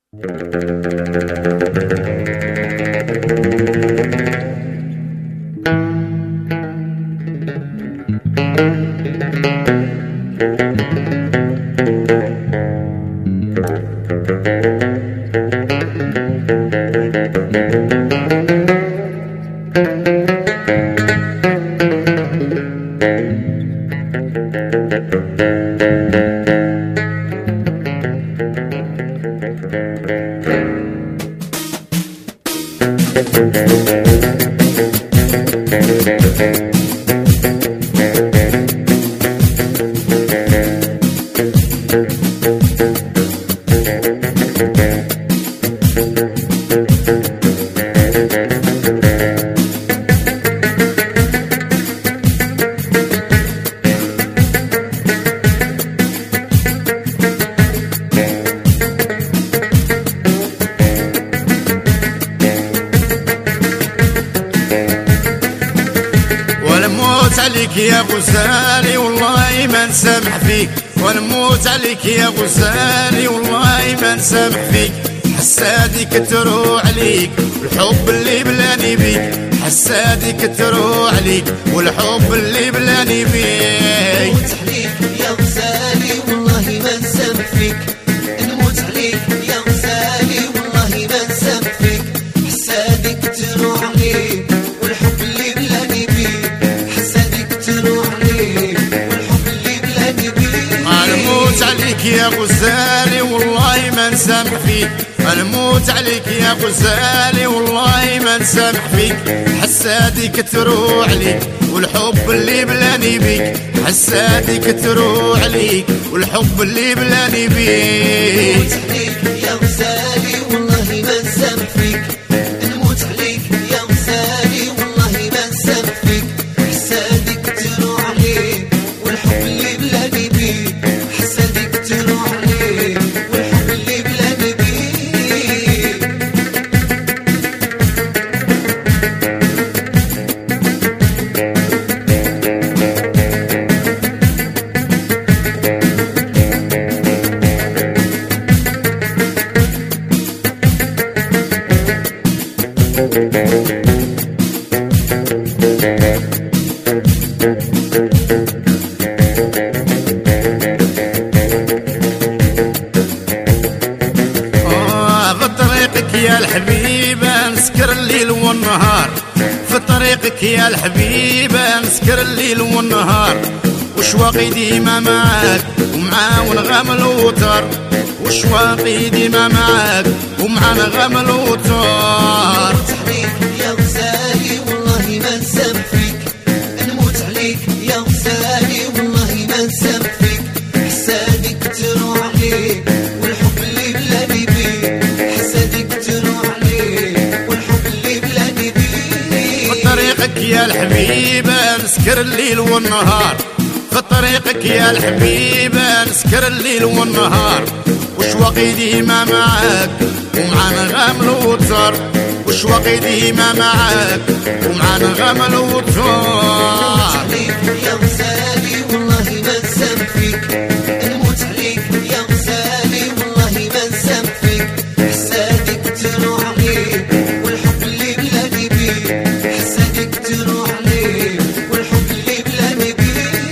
عليك يا غزالي والله ما نسامح فيك، ونموت عليك يا غزالي والله ما نسامح فيك. حسادك تروح عليك والحب اللي بلاني بيك، حسادك تروح عليك والحب اللي بلاني بيك. نموت عليك يا غزالي والله ما نسامح فيك، نموت عليك يا غزالي والله ما نسامح فيك. حسادك تروح عليك والحب اللي بلاني بيك، نموت عليك يا غزالي والله ما نسامح فيك، نموت عليك يا غزالي والله ما نسامح فيك. حسادك تروح عليك والحب اللي بلاني بيك، حسادك تروح عليك والحب اللي بلاني بيك. نموت عليك يا غزالي والله ما نسامح فيك، نموت عليك يا غزالي والله ما نسامح فيك. حسادك تروح عليك والحب اللي بلاني بيك، حسادك تروح عليك والحب اللي بلاني بيك. بطريقك يا الحبيبة نسكر الليل والنهار، في طريقك يا الحبيبة نسكر الليل والنهار. وشواقي ديما معاك ومع ونغام الوتر، وشواقي ديما معاك ومع نغام الوتر. نموت عليك يا غزالي والله ما نسامح فيك، نموت عليك يا غزالي والله ما نسامح فيك. حسادك تروح عليك والحب اللي بلاني بيك، حسادك تروح عليك والحب اللي بلاني بيك. في طريقك يا الحبيبة نسكر الليل والنهار، في طريقك يا الحبيبة نسكر الليل والنهار. وشواقي ديما معاك ومع نغام الوتر، وشواقي ديما معاك ومع نغام الوتر. نموت عليك يا غزالي والله ما نسامح فيك، نموت عليك يا غزالي والله ما نسامح فيك. حسادك تروح عليك والحب اللي بلاني بيك، حسادك تروح عليك والحب اللي بلاني بيك.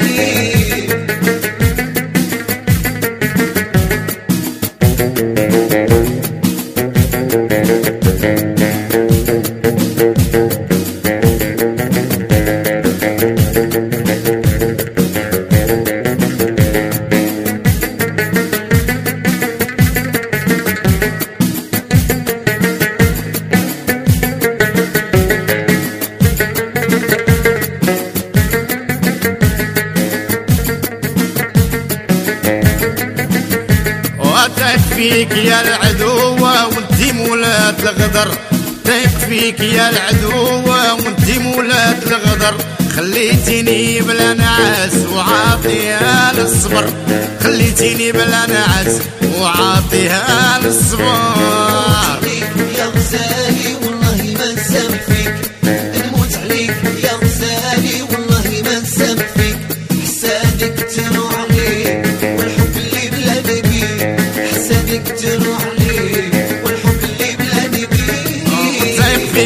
فيك يا العدوة وانتي مولات الغدر، تايق فيك يا العدوة وانتي مولات الغدر. خليتيني بلا نعاس وعاطيها للصبر، خليتيني بلا نعاس وعاطيها للصبر. يا غزالي والله ما نسامح فيك، نموت عليك يا غزالي والله ما نسامح فيك. حسادك تروح عليك والحب اللي بلاني بيك، حسادك تروح عليك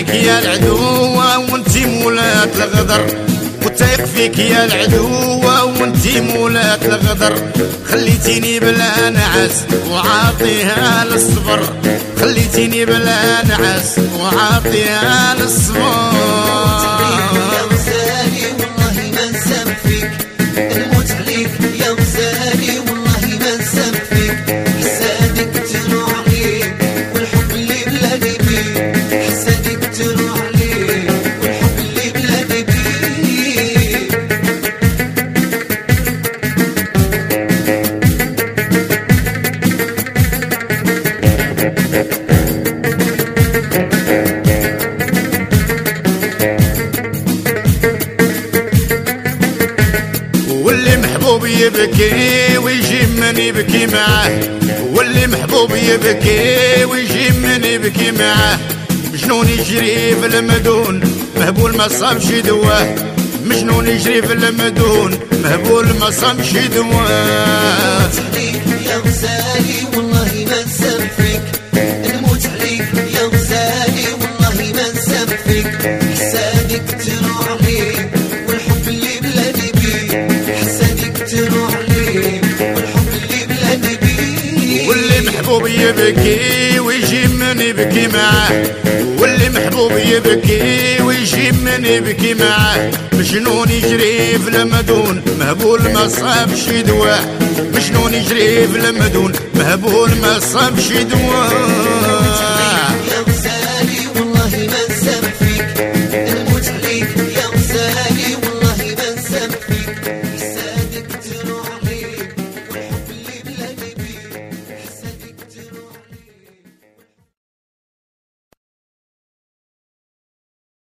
يا العدوة وانتي مولات الغدر، وتايق فيك يا العدوة وانتي مولات الغدر. خليتيني بلا نعس وعاطيها للصبر، خليتيني بلا نعس وعاطيها للصبر. يا غزالي والله ما نسامح فيك، نموت عليك يا غزالي والله ما نسامح فيك. حسادك تروح عليك والحب اللي بلادي بيه، حسادك تروح عليك والحب اللي بلادي بيه. واللي محبوب يبكي ويجي من يبكي معاه، واللي محبوب يبكي ويجي من يبكي معاه. مجنون يجري في المدون مهبول ما صابش دواه، مجنون يجري في المدون مهبول ما صابش دواه. عليك يا غزالي والله ما نسامح فيك، نموت عليك يا غزالي والله ما نسامح فيك. حسادك تروح عليك والحب اللي بلادي بيه، حسادك تروح عليك والحب اللي بلادي بيه. واللي محبوب يبكي ويجي من يبكي معاه، واللي محبوب يبكي ويجي من يبكي معاه. مجنون يجري في المدون مهبول ما صابش دواه، مجنون يجري في المدون مهبول ما صابش دواه.